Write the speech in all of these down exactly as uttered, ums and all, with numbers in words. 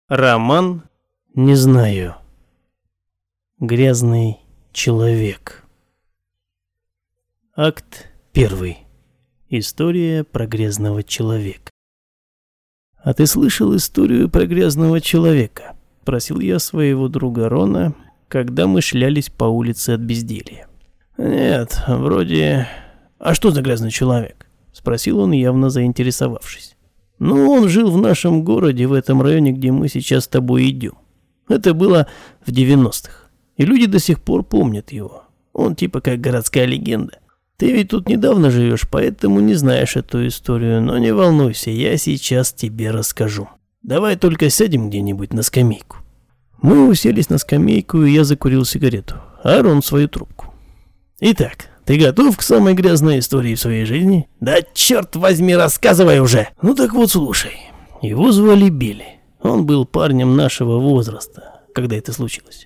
Роман «Не знаю». Грязный человек. Акт первый. История про грязного человека. «А ты слышал историю про грязного человека?» – просил я своего друга Рона, когда мы шлялись по улице от безделья. «Нет, вроде... А что за грязный человек?» – спросил он, явно заинтересовавшись. «Ну, он жил в нашем городе, в этом районе, где мы сейчас с тобой идем. Это было в девяностых, и люди до сих пор помнят его. Он типа как городская легенда. Ты ведь тут недавно живешь, поэтому не знаешь эту историю, но не волнуйся, я сейчас тебе расскажу. Давай только сядем где-нибудь на скамейку». Мы уселись на скамейку, и я закурил сигарету, а Рон свою трубку. «Итак, ты готов к самой грязной истории в своей жизни?» «Да черт возьми, рассказывай уже!» «Ну так вот, слушай. Его звали Билли. Он был парнем нашего возраста, когда это случилось.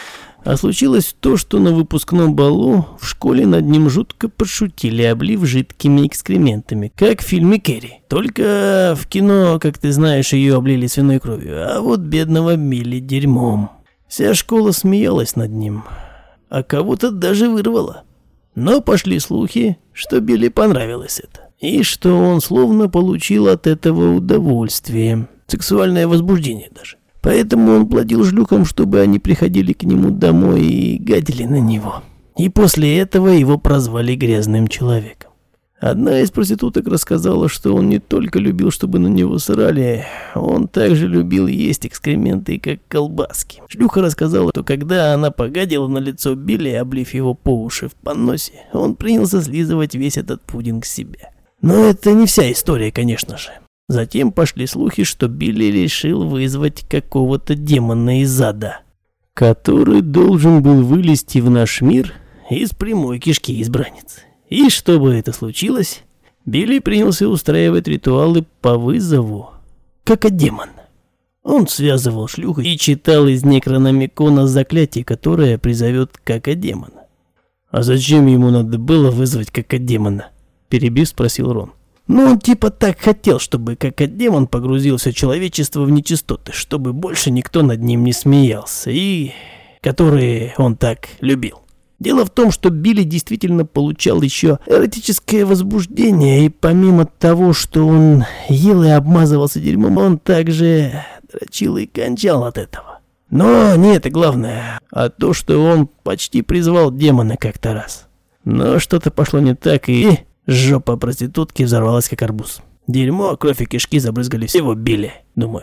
А случилось то, что на выпускном балу в школе над ним жутко подшутили, облив жидкими экскрементами, как в фильме «Кэрри». Только в кино, как ты знаешь, ее облили свиной кровью, а вот бедного Билли дерьмом. Вся школа смеялась над ним, а кого-то даже вырвало. Но пошли слухи, что Билли понравилось это, и что он словно получил от этого удовольствие, сексуальное возбуждение даже. Поэтому он платил шлюхам, чтобы они приходили к нему домой и гадили на него. И после этого его прозвали грязным человеком. Одна из проституток рассказала, что он не только любил, чтобы на него срали, он также любил есть экскременты, как колбаски. Шлюха рассказала, что когда она погадила на лицо Билли, облив его по уши в поносе, он принялся слизывать весь этот пудинг с себя. Но это не вся история, конечно же. Затем пошли слухи, что Билли решил вызвать какого-то демона из ада, который должен был вылезти в наш мир из прямой кишки избранницы. И чтобы это случилось, Билли принялся устраивать ритуалы по вызову какодемона. Он связывал шлюху и читал из некрономикона заклятие, которое призовет какодемона. «А зачем ему надо было вызвать какодемона?» – перебив, спросил Рон. «Ну, он типа так хотел, чтобы какодемон погрузил все человечество в нечистоты, чтобы больше никто над ним не смеялся, и которые он так любил. Дело в том, что Билли действительно получал еще эротическое возбуждение, и помимо того, что он ел и обмазывался дерьмом, он также дрочил и кончал от этого. Но не это главное, а то, что он почти призвал демона как-то раз. Но что-то пошло не так, и жопа проститутки взорвалась как арбуз. Дерьмо, кровь и кишки забрызгали всего Билли, думаю.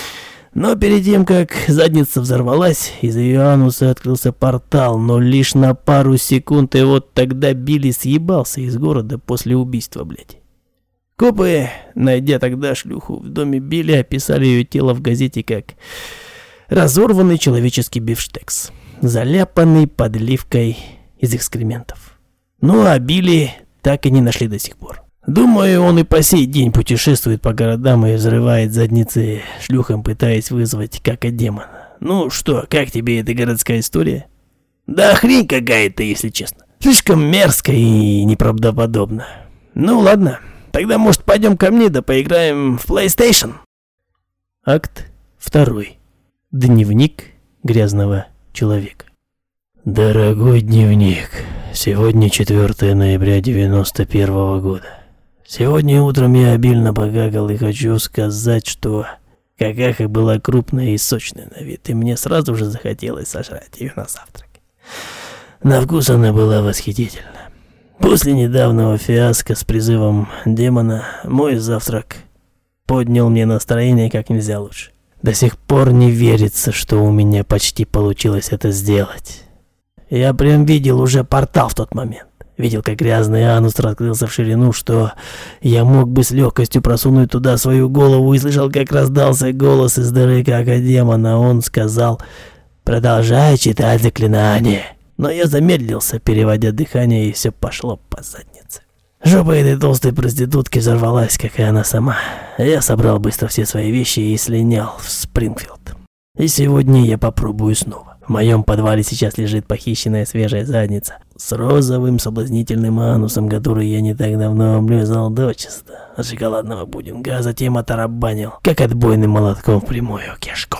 Но перед тем, как задница взорвалась, из ее ануса открылся портал, но лишь на пару секунд, и вот тогда Билли съебался из города после убийства, блядь. Копы, найдя тогда шлюху в доме Билли, описали ее тело в газете как разорванный человеческий бифштекс, заляпанный подливкой из экскрементов. Ну а Билли так и не нашли до сих пор. Думаю, он и по сей день путешествует по городам и взрывает задницы шлюхам, пытаясь вызвать какодемона. Ну что, как тебе эта городская история? Да хрень какая-то, если честно. Слишком мерзко и неправдоподобно. Ну ладно, тогда может пойдем ко мне да поиграем в PlayStation? Акт второй. Дневник грязного человека. Дорогой дневник, сегодня четвёртое ноября девяносто первого года. Сегодня утром я обильно погагал и хочу сказать, что какаха была крупная и сочная на вид, и мне сразу же захотелось сожрать ее на завтрак. На вкус она была восхитительна. После недавнего фиаско с призывом демона мой завтрак поднял мне настроение как нельзя лучше. До сих пор не верится, что у меня почти получилось это сделать. Я прям видел уже портал в тот момент. Видел, как грязный анус раскрылся в ширину, что я мог бы с легкостью просунуть туда свою голову, и слышал, как раздался голос из дыры какодемона. Он сказал: «Продолжай читать заклинание». Но я замедлился, переводя дыхание, и все пошло по заднице. Жопа этой толстой проститутки взорвалась, как и она сама. Я собрал быстро все свои вещи и слинял в Спрингфилд. И сегодня я попробую снова. В моем подвале сейчас лежит похищенная свежая задница с розовым соблазнительным анусом, который я не так давно облизал дочисто от шоколадного пудинга, а затем оторабанил, как отбойным молотком в прямую кишку.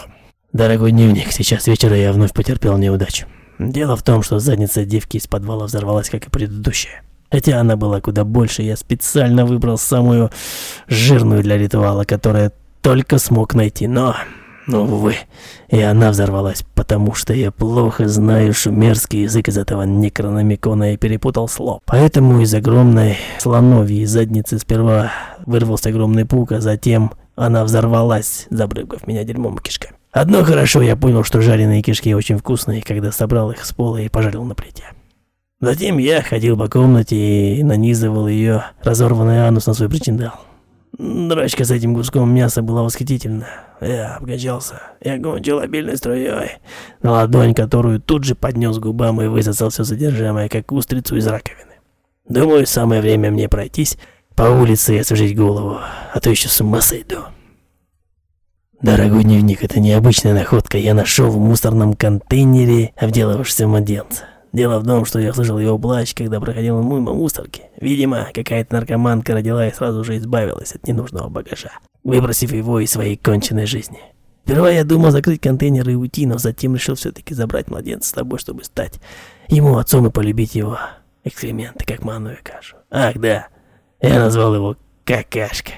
Дорогой дневник, сейчас вечером я вновь потерпел неудачу. Дело в том, что задница девки из подвала взорвалась, как и предыдущая. Хотя она была куда больше, я специально выбрал самую жирную для ритуала, которая только смог найти, но... Ну, увы, и она взорвалась, потому что я плохо знаю шумерский язык из этого некрономикона и перепутал слов. Поэтому из огромной слоновьей задницы сперва вырвался огромный пук, а затем она взорвалась, забрызгав меня дерьмом и кишками. Одно хорошо, я понял, что жареные кишки очень вкусные, когда собрал их с пола и пожарил на плите. Затем я ходил по комнате и нанизывал ее разорванный анус на свой причиндал. Драчка с этим куском мяса была восхитительна. Я обкачался, я кончил обильной струей на ладонь, которую тут же поднес к губам и высосал все содержимое, как устрицу из раковины. Думаю, самое время мне пройтись по улице и освежить голову, а то еще с ума сойду. Дорогой дневник, это необычная находка. Я нашел в мусорном контейнере обделавшегося младенца. Дело в том, что я слышал его плач, когда проходил мимо мусорки. Видимо, какая-то наркоманка родила и сразу же избавилась от ненужного багажа, выбросив его из своей конченной жизни. Сперва я думал закрыть контейнер и уйти, но затем решил все-таки забрать младенца с собой, чтобы стать ему отцом и полюбить его экскременты, как манную кашу. Ах да, я назвал его Какашка.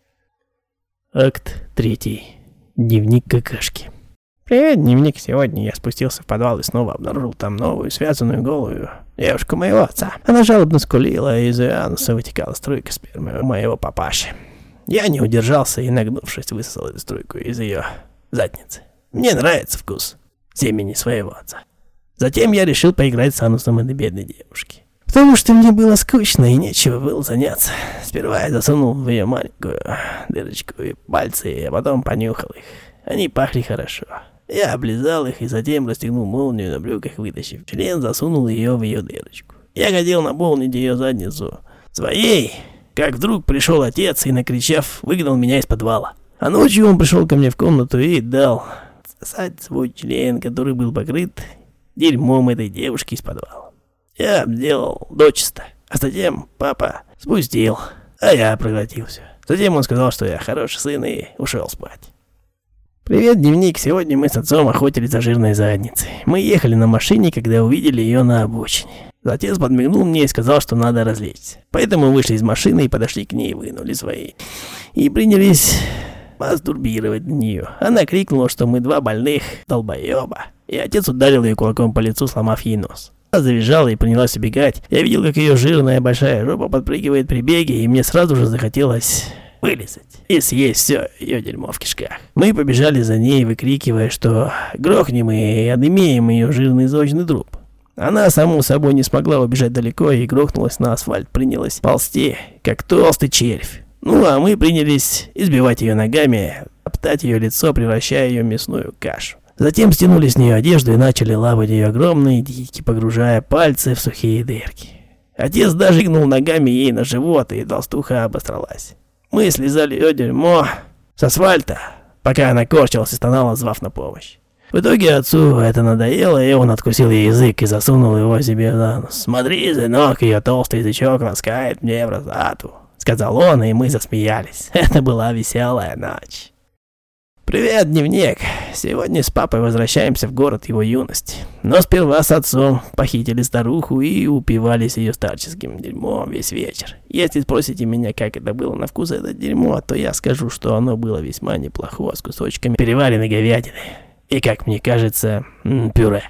Акт третий. Дневник Какашки. «Привет, дневник. Сегодня я спустился в подвал и снова обнаружил там новую, связанную голую девушку моего отца. Она жалобно скулила, и из ее ануса вытекала струйка спермы моего папаши. Я не удержался и, нагнувшись, высосал эту струйку из ее задницы. Мне нравится вкус семени своего отца. Затем я решил поиграть с анусом этой бедной девушки. Потому что мне было скучно и нечего было заняться. Сперва я засунул в ее маленькую дырочку и пальцы, а потом понюхал их. Они пахли хорошо. Я облизал их и затем расстегнул молнию на брюках, вытащив член, засунул ее в ее дырочку. Я хотел наполнить ее задницу своей, как вдруг пришел отец и, накричав, выгнал меня из подвала. А ночью он пришел ко мне в комнату и дал сосать свой член, который был покрыт дерьмом этой девушки из подвала. Я обделал дочисто, а затем папа спустил, а я проглотил все. Затем он сказал, что я хороший сын, и ушел спать. «Привет, дневник. Сегодня мы с отцом охотились за жирной задницей. Мы ехали на машине, когда увидели ее на обочине. Отец подмигнул мне и сказал, что надо развлечься. Поэтому мы вышли из машины и подошли к ней, вынули свои. И принялись мастурбировать на нее. Она крикнула, что мы два больных долбоеба. И отец ударил ее кулаком по лицу, сломав ей нос. Она завизжала и принялась убегать. Я видел, как ее жирная большая жопа подпрыгивает при беге, и мне сразу же захотелось вылезать и съесть все ее дерьмо в кишках. Мы побежали за ней, выкрикивая, что грохнем и отымеем ее жирный зожный труп. Она, само собой, не смогла убежать далеко и грохнулась на асфальт, принялась ползти, как толстый червь. Ну, а мы принялись избивать ее ногами, топтать ее лицо, превращая ее в мясную кашу. Затем стянули с нее одежду и начали лапать ее огромные дики, погружая пальцы в сухие дырки. Отец даже игнул ногами ей на живот, и толстуха обосралась. Мы слезали ее дерьмо с асфальта, пока она корчилась и стонала, звав на помощь. В итоге отцу это надоело, и он откусил ей язык и засунул его себе за нос. «Смотри, сынок, ее толстый язычок ласкает мне в розату», — сказал он, и мы засмеялись. Это была веселая ночь. «Привет, дневник. Сегодня с папой возвращаемся в город его юности. Но сперва с отцом похитили старуху и упивались ее старческим дерьмом весь вечер. Если спросите меня, как это было на вкус, это дерьмо, то я скажу, что оно было весьма неплохо, с кусочками переваренной говядины. И, как мне кажется, пюре».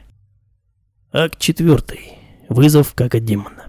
Акт четвертый. Вызов как от демона.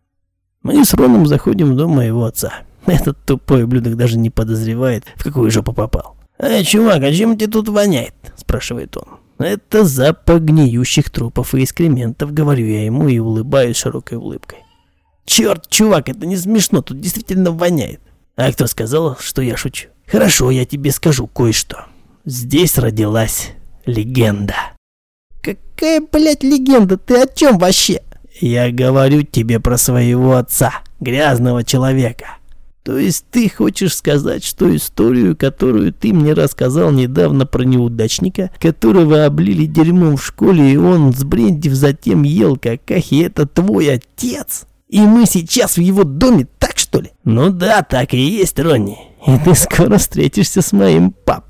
Мы с Роном заходим в дом моего отца. Этот тупой ублюдок даже не подозревает, в какую жопу попал. «Эй, чувак, а чем тебе тут воняет?» – спрашивает он. «Это запах гниющих трупов и экскрементов», – говорю я ему и улыбаюсь широкой улыбкой. «Черт, чувак, это не смешно, тут действительно воняет». «А кто сказал, что я шучу?» «Хорошо, я тебе скажу кое-что. Здесь родилась легенда». «Какая, блядь, легенда? Ты о чем вообще?» «Я говорю тебе про своего отца, грязного человека». «То есть ты хочешь сказать, что историю, которую ты мне рассказал недавно про неудачника, которого облили дерьмом в школе, и он, сбрендив, затем ел какахи, это твой отец? И мы сейчас в его доме, так что ли?» «Ну да, так и есть, Ронни. И ты скоро встретишься с моим папой».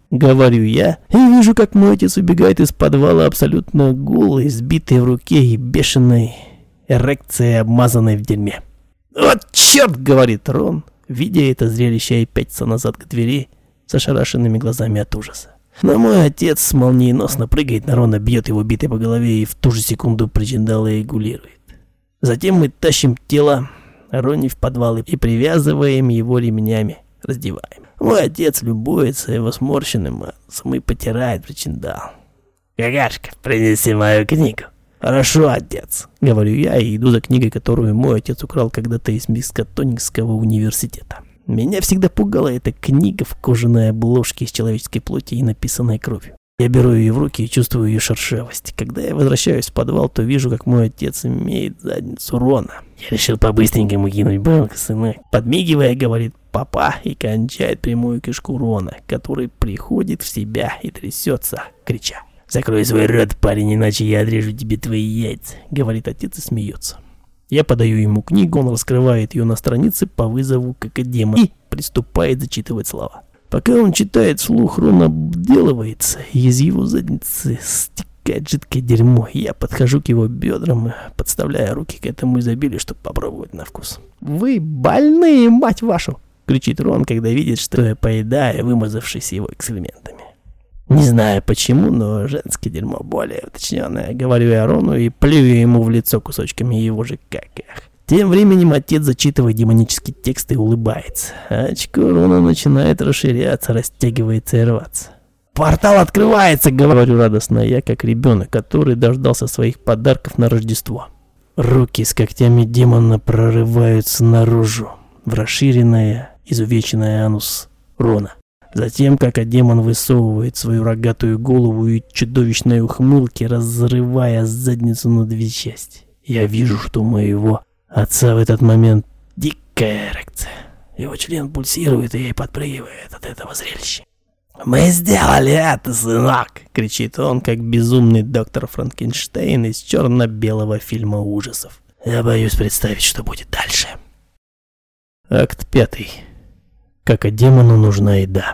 Говорю я, и вижу, как мой отец убегает из подвала абсолютно голый, сбитый в руке и бешеной эрекцией, обмазанной в дерьме. «Вот черт!» — говорит Рон, видя это зрелище, и пятится назад к двери с ошарашенными глазами от ужаса. Но мой отец молниеносно прыгает на Рона, бьет его битой по голове и в ту же секунду причиндала эгулирует. Затем мы тащим тело Ронни в подвал и привязываем его ремнями, раздеваем. Мой отец любуется его сморщенным носом и потирает причиндал. «Какашка, принеси мою книгу». «Хорошо, отец», — говорю я и иду за книгой, которую мой отец украл когда-то из Мискатоникского университета. Меня всегда пугала эта книга в кожаной обложке из человеческой плоти и написанной кровью. Я беру ее в руки и чувствую ее шершавость. Когда я возвращаюсь в подвал, то вижу, как мой отец имеет задницу Рона. «Я решил по-быстренькому кинуть банку, сынок», — подмигивая, говорит папа и кончает прямую кишку Рона, который приходит в себя и трясется, крича: «Закрой свой рот, парень, иначе я отрежу тебе твои яйца», — говорит отец и смеется. Я подаю ему книгу, он раскрывает ее на странице по вызову Какодемона и приступает зачитывать слова. Пока он читает вслух, Рон обделывается, и из его задницы стекает жидкое дерьмо. Я подхожу к его бедрам, подставляя руки к этому изобилию, чтобы попробовать на вкус. «Вы больные, мать вашу!» — кричит Рон, когда видит, что я поедаю, вымазавшись его экскрементами. Не знаю почему, но женское дерьмо более уточненное, говорю я Рону и плюю ему в лицо кусочками его же каках. Тем временем отец зачитывает демонический текст и улыбается. Очко Рона начинает расширяться, растягивается и рваться. «Портал открывается!» — говорю радостно я, как ребенок, который дождался своих подарков на Рождество. Руки с когтями демона прорываются наружу, в расширенное, изувеченное анус Рона. Затем, как демон высовывает свою рогатую голову и чудовищной ухмылки, разрывая задницу на две части. Я вижу, что у моего отца в этот момент дикая эрекция. Его член пульсирует и подпрыгивает от этого зрелища. «Мы сделали это, сынок!» — кричит он, как безумный доктор Франкенштейн из черно-белого фильма ужасов. Я боюсь представить, что будет дальше. Акт пятый. Как демону нужна еда.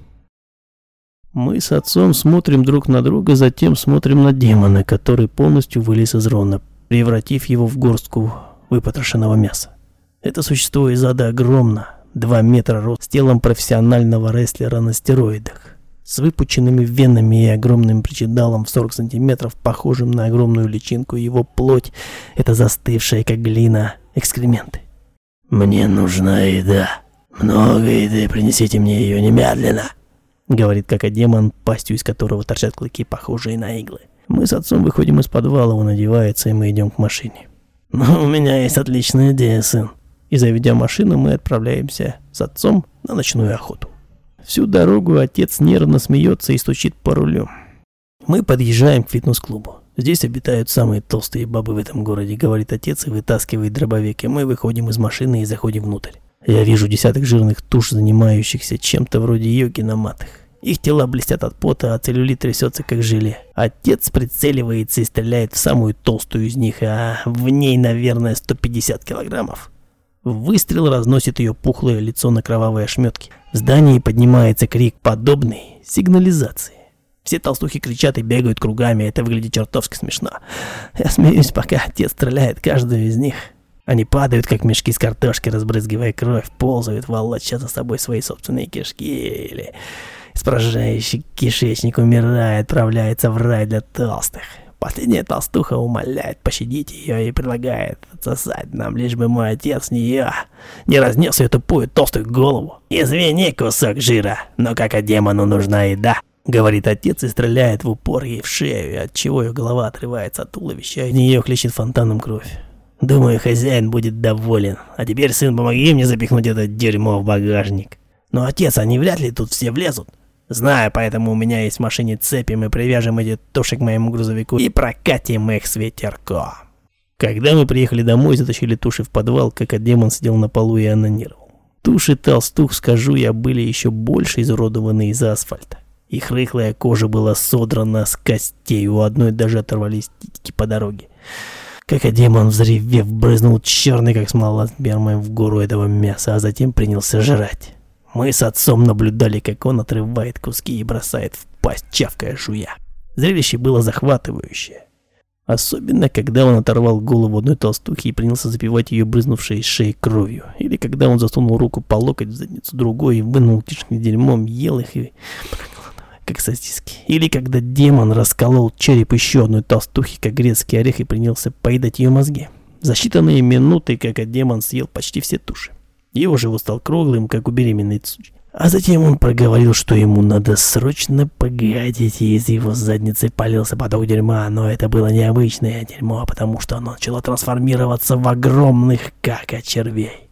Мы с отцом смотрим друг на друга, затем смотрим на демона, который полностью вылез из Рона, превратив его в горстку выпотрошенного мяса. Это существо из ада огромно, два метра рост, с телом профессионального рестлера на стероидах, с выпученными венами и огромным причиндалом в сорок сантиметров, похожим на огромную личинку. Его плоть — это застывшая, как глина, экскременты. «Мне нужна еда. Много еды, принесите мне ее немедленно», — говорит Какодемон, пастью из которого торчат клыки, похожие на иглы. Мы с отцом выходим из подвала, он одевается, и мы идем к машине. «Ну, у меня есть отличная идея, сын». И заведя машину, мы отправляемся с отцом на ночную охоту. Всю дорогу отец нервно смеется и стучит по рулю. Мы подъезжаем к фитнес-клубу. «Здесь обитают самые толстые бабы в этом городе», — говорит отец и вытаскивает дробовик, и мы выходим из машины и заходим внутрь. Я вижу десяток жирных туш, занимающихся чем-то вроде йоги на матах. Их тела блестят от пота, а целлюлит трясется как желе. Отец прицеливается и стреляет в самую толстую из них, а в ней, наверное, сто пятьдесят килограммов. Выстрел разносит ее пухлое лицо на кровавые ошметки. В здании поднимается крик, подобный сигнализации. Все толстухи кричат и бегают кругами, это выглядит чертовски смешно. Я смеюсь, пока отец стреляет каждую из них. Они падают, как мешки с картошки, разбрызгивая кровь, ползают, волоча за собой свои собственные кишки, или испражающий кишечник, умирая, отправляется в рай для толстых. Последняя толстуха умоляет пощадить ее и предлагает отсосать нам, лишь бы мой отец не ее не разнес ее тупую толстую голову. «Извини, кусок жира, но как демону нужна еда», — говорит отец и стреляет в упор ей в шею, отчего ее голова отрывается от туловища, и из нее хлещет фонтаном кровь. Думаю, хозяин будет доволен. А теперь, сын, помоги мне запихнуть это дерьмо в багажник. Но, отец, они вряд ли тут все влезут. Знаю, поэтому у меня есть в машине цепи, мы привяжем эти туши к моему грузовику и прокатим их с ветерком. Когда мы приехали домой и затащили туши в подвал, Какодемон сидел на полу и онанировал. Туши толстух, скажу я, были еще больше изуродованы из-за асфальта. Их рыхлая кожа была содрана с костей, у одной даже оторвались титьки по дороге. Какодемон, взревев, брызнул черный, как смола, спермой в гору этого мяса, а затем принялся жрать. Мы с отцом наблюдали, как он отрывает куски и бросает в пасть, чавкая жуя. Зрелище было захватывающее. Особенно, когда он оторвал голову одной толстухи и принялся запивать ее брызнувшей из шеи кровью. Или когда он засунул руку по локоть в задницу другой и вынул кишки дерьмом, ел их и... как сосиски. Или когда демон расколол череп еще одной толстухи, как грецкий орех, и принялся поедать ее мозги. За считанные минуты, как демон съел почти все туши. Его живот стал круглым, как у беременной Цуч. А затем он проговорил, что ему надо срочно погадить, и из его задницы полился поток дерьма, но это было необычное дерьмо, потому что оно начало трансформироваться в огромных кака-червей.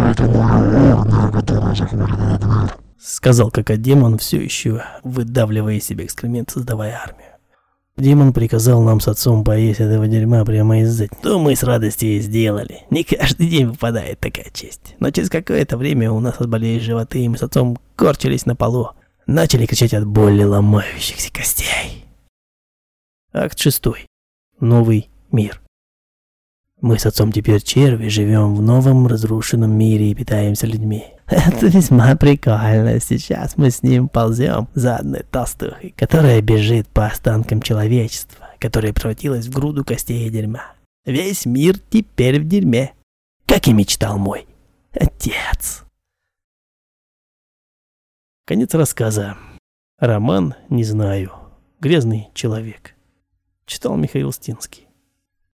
Сказал кака-демон, все еще выдавливая из себя экскремент, создавая армию. Демон приказал нам с отцом поесть этого дерьма прямо из задницы. То мы с радостью и сделали. Не каждый день выпадает такая честь. Но через какое-то время у нас отболели животы, и мы с отцом корчились на полу. Начали кричать от боли ломающихся костей. Акт шестой. Новый мир. Мы с отцом теперь черви, живем в новом разрушенном мире и питаемся людьми. Это весьма прикольно. Сейчас мы с ним ползем за одной толстухой, которая бежит по останкам человечества, которая превратилась в груду костей и дерьма. Весь мир теперь в дерьме, как и мечтал мой отец. Конец рассказа. Роман «Не знаю». Грязный человек. Читал Михаил Стинский.